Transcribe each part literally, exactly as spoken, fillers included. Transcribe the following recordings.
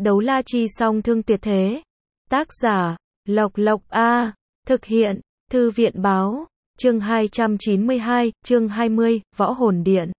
Đấu la chi song thương tuyệt thế. Tác giả, Lộc Lộc A. Thực hiện, Thư viện báo. Chương hai trăm chín mươi hai, chương hai mươi, Võ Hồn Điện.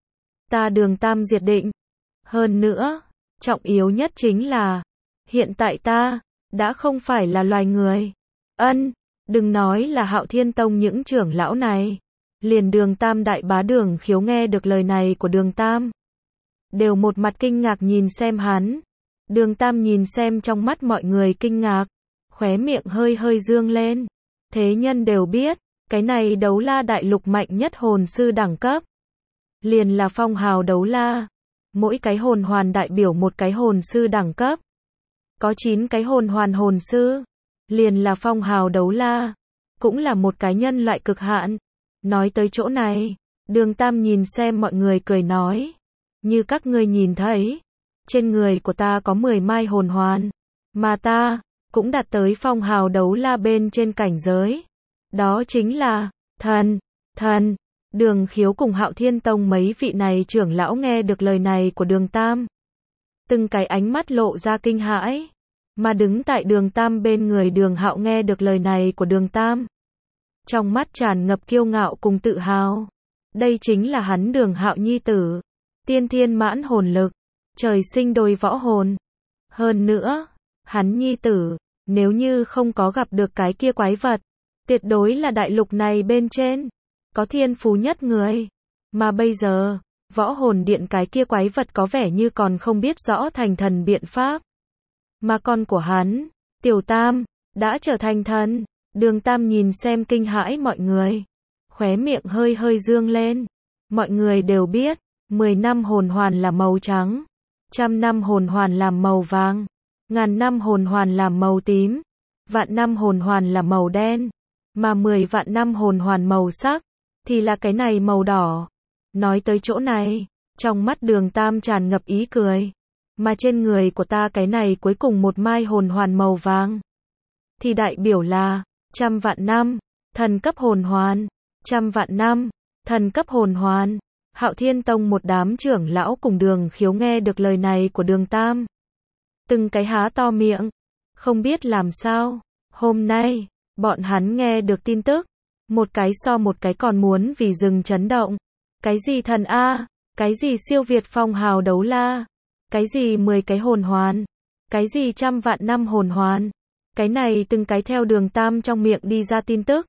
Ta Đường Tam diệt định. Hơn nữa, trọng yếu nhất chính là, hiện tại ta, đã không phải là loài người. Ân, đừng nói là Hạo Thiên Tông những trưởng lão này. Liền Đường Tam đại bá Đường Khiếu nghe được lời này của Đường Tam, đều một mặt kinh ngạc nhìn xem hắn. Đường Tam nhìn xem trong mắt mọi người kinh ngạc, khóe miệng hơi hơi dương lên. Thế nhân đều biết, cái này đấu la đại lục mạnh nhất hồn sư đẳng cấp, liền là phong hào đấu la. Mỗi cái hồn hoàn đại biểu một cái hồn sư đẳng cấp. Có chín cái hồn hoàn hồn sư, liền là phong hào đấu la, cũng là một cái nhân loại cực hạn. Nói tới chỗ này, Đường Tam nhìn xem mọi người cười nói, như các ngươi nhìn thấy, trên người của ta có mười mai hồn hoàn, mà ta cũng đạt tới phong hào đấu la bên trên cảnh giới. Đó chính là thần, thần. Đường Khiếu cùng Hạo Thiên Tông mấy vị này trưởng lão nghe được lời này của Đường Tam, từng cái ánh mắt lộ ra kinh hãi. Mà đứng tại Đường Tam bên người Đường Hạo nghe được lời này của Đường Tam, trong mắt tràn ngập kiêu ngạo cùng tự hào. Đây chính là hắn Đường Hạo nhi tử, tiên thiên mãn hồn lực, trời sinh đôi võ hồn. Hơn nữa, hắn nhi tử, nếu như không có gặp được cái kia quái vật, tuyệt đối là đại lục này bên trên có thiên phú nhất người. Mà bây giờ, Võ Hồn Điện cái kia quái vật có vẻ như còn không biết rõ thành thần biện pháp. Mà con của hắn, Tiểu Tam, đã trở thành thần. Đường Tam nhìn xem kinh hãi mọi người, khóe miệng hơi hơi dương lên. Mọi người đều biết, mười năm hồn hoàn là màu trắng, trăm năm hồn hoàn làm màu vàng, ngàn năm hồn hoàn làm màu tím, vạn năm hồn hoàn là màu đen, mà mười vạn năm hồn hoàn màu sắc thì là cái này màu đỏ. Nói tới chỗ này, trong mắt Đường Tam tràn ngập ý cười. Mà trên người của ta cái này cuối cùng một mai hồn hoàn màu vàng, thì đại biểu là trăm vạn năm thần cấp hồn hoàn, trăm vạn năm thần cấp hồn hoàn. Hạo Thiên Tông một đám trưởng lão cùng Đường Khiếu nghe được lời này của Đường Tam, từng cái há to miệng, không biết làm sao. Hôm nay, bọn hắn nghe được tin tức, một cái so một cái còn muốn vì rừng chấn động. Cái gì thần A, cái gì siêu việt phong hào đấu la, cái gì mười cái hồn hoàn, cái gì trăm vạn năm hồn hoàn. Cái này từng cái theo Đường Tam trong miệng đi ra tin tức,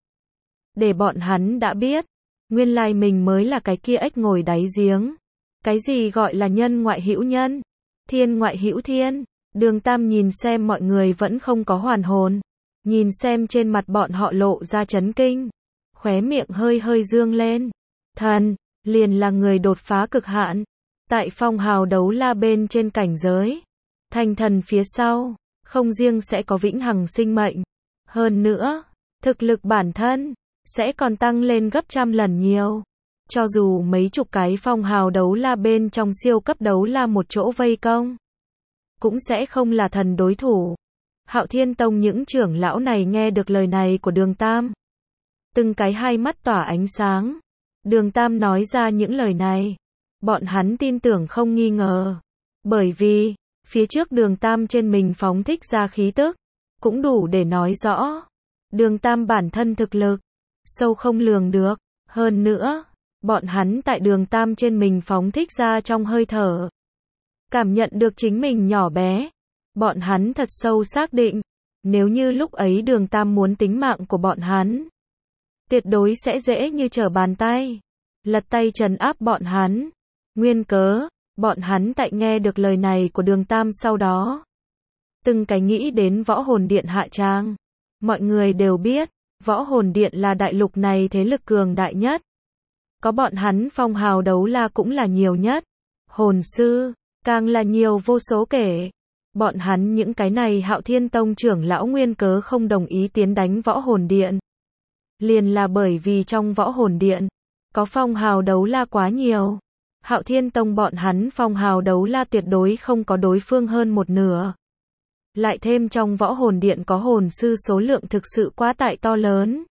để bọn hắn đã biết, nguyên lai mình mới là cái kia ếch ngồi đáy giếng. Cái gì gọi là nhân ngoại hữu nhân, thiên ngoại hữu thiên. Đường Tam nhìn xem mọi người vẫn không có hoàn hồn, nhìn xem trên mặt bọn họ lộ ra chấn kinh, khóe miệng hơi hơi dương lên. Thần, liền là người đột phá cực hạn, tại phong hào đấu la bên trên cảnh giới. Thành thần phía sau, không riêng sẽ có vĩnh hằng sinh mệnh, hơn nữa, thực lực bản thân sẽ còn tăng lên gấp trăm lần nhiều. Cho dù mấy chục cái phong hào đấu la bên trong siêu cấp đấu la một chỗ vây công, cũng sẽ không là thần đối thủ. Hạo Thiên Tông những trưởng lão này nghe được lời này của Đường Tam, từng cái hai mắt tỏa ánh sáng. Đường Tam nói ra những lời này, bọn hắn tin tưởng không nghi ngờ, bởi vì phía trước Đường Tam trên mình phóng thích ra khí tức, cũng đủ để nói rõ Đường Tam bản thân thực lực sâu không lường được. Hơn nữa, bọn hắn tại Đường Tam trên mình phóng thích ra trong hơi thở, cảm nhận được chính mình nhỏ bé. Bọn hắn thật sâu xác định, nếu như lúc ấy Đường Tam muốn tính mạng của bọn hắn, tuyệt đối sẽ dễ như trở bàn tay, lật tay trấn áp bọn hắn. Nguyên cớ, bọn hắn tại nghe được lời này của Đường Tam sau đó, từng cái nghĩ đến Võ Hồn Điện hạ tràng. Mọi người đều biết, Võ Hồn Điện là đại lục này thế lực cường đại nhất, có bọn hắn phong hào đấu la cũng là nhiều nhất, hồn sư càng là nhiều vô số kể. Bọn hắn những cái này Hạo Thiên Tông trưởng lão nguyên cớ không đồng ý tiến đánh Võ Hồn Điện, liền là bởi vì trong Võ Hồn Điện có phong hào đấu la quá nhiều. Hạo Thiên Tông bọn hắn phong hào đấu la tuyệt đối không có đối phương hơn một nửa. Lại thêm trong Võ Hồn Điện có hồn sư số lượng thực sự quá tại to lớn,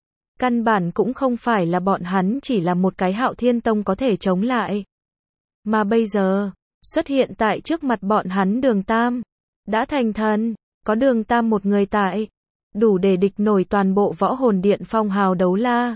căn bản cũng không phải là bọn hắn chỉ là một cái Hạo Thiên Tông có thể chống lại. Mà bây giờ, xuất hiện tại trước mặt bọn hắn Đường Tam, đã thành thần, có Đường Tam một người tại, đủ để địch nổi toàn bộ võ hồn điện phong hào đấu la.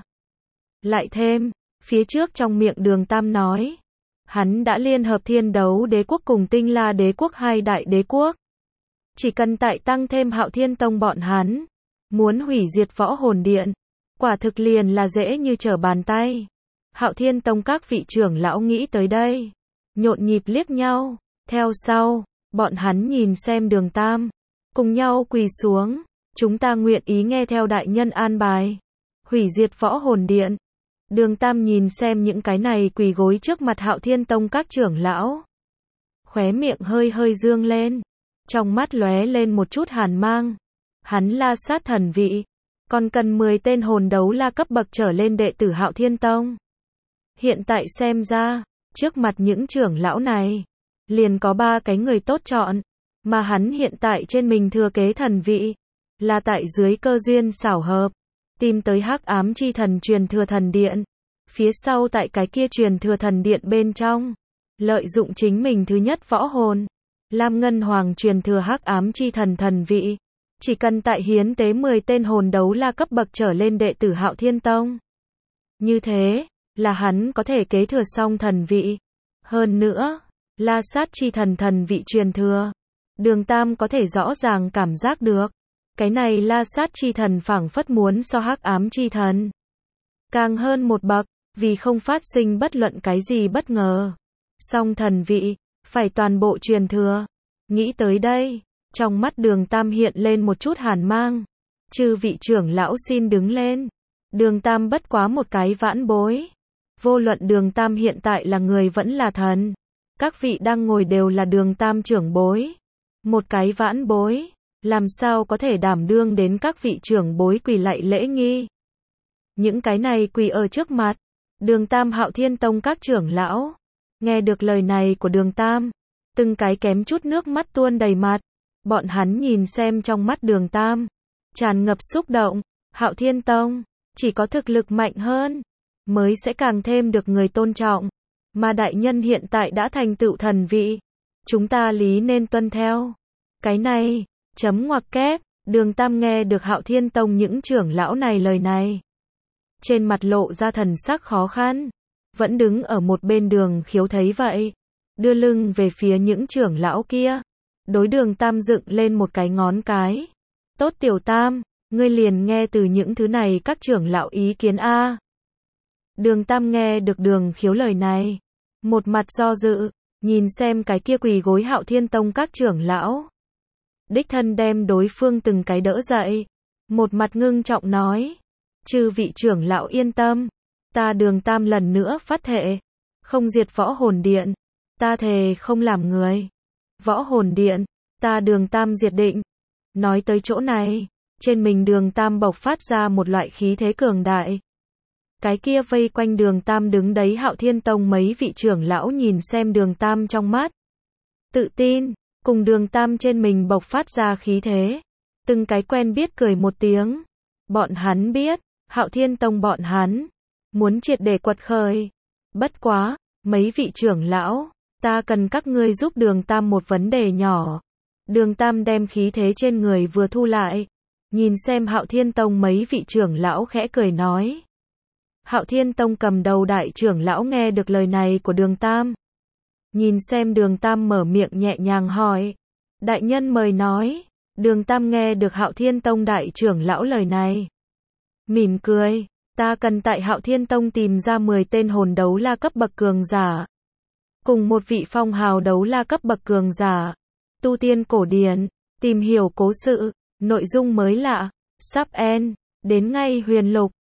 Lại thêm, phía trước trong miệng Đường Tam nói, hắn đã liên hợp Thiên Đấu Đế quốc cùng Tinh La Đế quốc hai đại đế quốc. Chỉ cần tại tăng thêm Hạo Thiên Tông bọn hắn, muốn hủy diệt võ hồn điện, quả thực liền là dễ như trở bàn tay. Hạo Thiên Tông các vị trưởng lão nghĩ tới đây, nhộn nhịp liếc nhau, theo sau, bọn hắn nhìn xem Đường Tam, cùng nhau quỳ xuống, chúng ta nguyện ý nghe theo đại nhân an bài, hủy diệt võ hồn điện. Đường Tam nhìn xem những cái này quỳ gối trước mặt Hạo Thiên Tông các trưởng lão, khóe miệng hơi hơi dương lên, trong mắt lóe lên một chút hàn mang. Hắn La Sát thần vị, còn cần mười tên hồn đấu la cấp bậc trở lên đệ tử Hạo Thiên Tông. Hiện tại xem ra, trước mặt những trưởng lão này, liền có ba cái người tốt chọn, mà hắn hiện tại trên mình thừa kế thần vị, là tại dưới cơ duyên xảo hợp, tìm tới Hắc Ám Chi Thần truyền thừa thần điện, phía sau tại cái kia truyền thừa thần điện bên trong, lợi dụng chính mình thứ nhất võ hồn, Lam Ngân Hoàng truyền thừa Hắc Ám Chi Thần thần vị, chỉ cần tại hiến tế mười tên hồn đấu la cấp bậc trở lên đệ tử Hạo Thiên Tông. Như thế, là hắn có thể kế thừa xong thần vị. Hơn nữa, La Sát Chi Thần thần vị truyền thừa, Đường Tam có thể rõ ràng cảm giác được, cái này La Sát Chi Thần phảng phất muốn so Hắc Ám Chi Thần càng hơn một bậc, vì không phát sinh bất luận cái gì bất ngờ. Song thần vị, phải toàn bộ truyền thừa. Nghĩ tới đây, trong mắt Đường Tam hiện lên một chút hàn mang. Chư vị trưởng lão xin đứng lên. Đường Tam bất quá một cái vãn bối. Vô luận Đường Tam hiện tại là người vẫn là thần. Các vị đang ngồi đều là Đường Tam trưởng bối. Một cái vãn bối, làm sao có thể đảm đương đến các vị trưởng bối quỳ lạy lễ nghi. Những cái này quỳ ở trước mặt, Đường Tam Hạo Thiên Tông các trưởng lão. Nghe được lời này của Đường Tam, từng cái kém chút nước mắt tuôn đầy mặt. Bọn hắn nhìn xem trong mắt Đường Tam, tràn ngập xúc động. Hạo Thiên Tông, chỉ có thực lực mạnh hơn, mới sẽ càng thêm được người tôn trọng. Mà đại nhân hiện tại đã thành tựu thần vị, chúng ta lý nên tuân theo. Cái này, chấm ngoặc kép, Đường Tam nghe được Hạo Thiên Tông những trưởng lão này lời này. Trên mặt lộ ra thần sắc khó khăn, vẫn đứng ở một bên Đường Khiếu thấy vậy, đưa lưng về phía những trưởng lão kia. Đối Đường Tam dựng lên một cái ngón cái. Tốt Tiểu Tam, ngươi liền nghe từ những thứ này các trưởng lão ý kiến a. Đường Tam nghe được Đường Khiếu lời này, một mặt do dự, nhìn xem cái kia quỳ gối Hạo Thiên Tông các trưởng lão. Đích thân đem đối phương từng cái đỡ dậy, một mặt ngưng trọng nói, chư vị trưởng lão yên tâm, ta Đường Tam lần nữa phát thệ, không diệt võ hồn điện, ta thề không làm người. Võ hồn điện, ta Đường Tam diệt định. Nói tới chỗ này, trên mình Đường Tam bộc phát ra một loại khí thế cường đại. Cái kia vây quanh Đường Tam đứng đấy Hạo Thiên Tông mấy vị trưởng lão nhìn xem Đường Tam trong mắt. Tự tin, cùng Đường Tam trên mình bộc phát ra khí thế. Từng cái quen biết cười một tiếng. Bọn hắn biết, Hạo Thiên Tông bọn hắn, muốn triệt để quật khởi. Bất quá, mấy vị trưởng lão, ta cần các ngươi giúp Đường Tam một vấn đề nhỏ. Đường Tam đem khí thế trên người vừa thu lại. Nhìn xem Hạo Thiên Tông mấy vị trưởng lão khẽ cười nói. Hạo Thiên Tông cầm đầu đại trưởng lão nghe được lời này của Đường Tam. Nhìn xem Đường Tam mở miệng nhẹ nhàng hỏi. Đại nhân mời nói. Đường Tam nghe được Hạo Thiên Tông đại trưởng lão lời này. Mỉm cười. Ta cần tại Hạo Thiên Tông tìm ra mười tên hồn đấu la cấp bậc cường giả. Cùng một vị phong hào đấu la cấp bậc cường giả. Tu tiên cổ điển. Tìm hiểu cố sự. Nội dung mới lạ. Sắp end. Đến ngay huyền lục.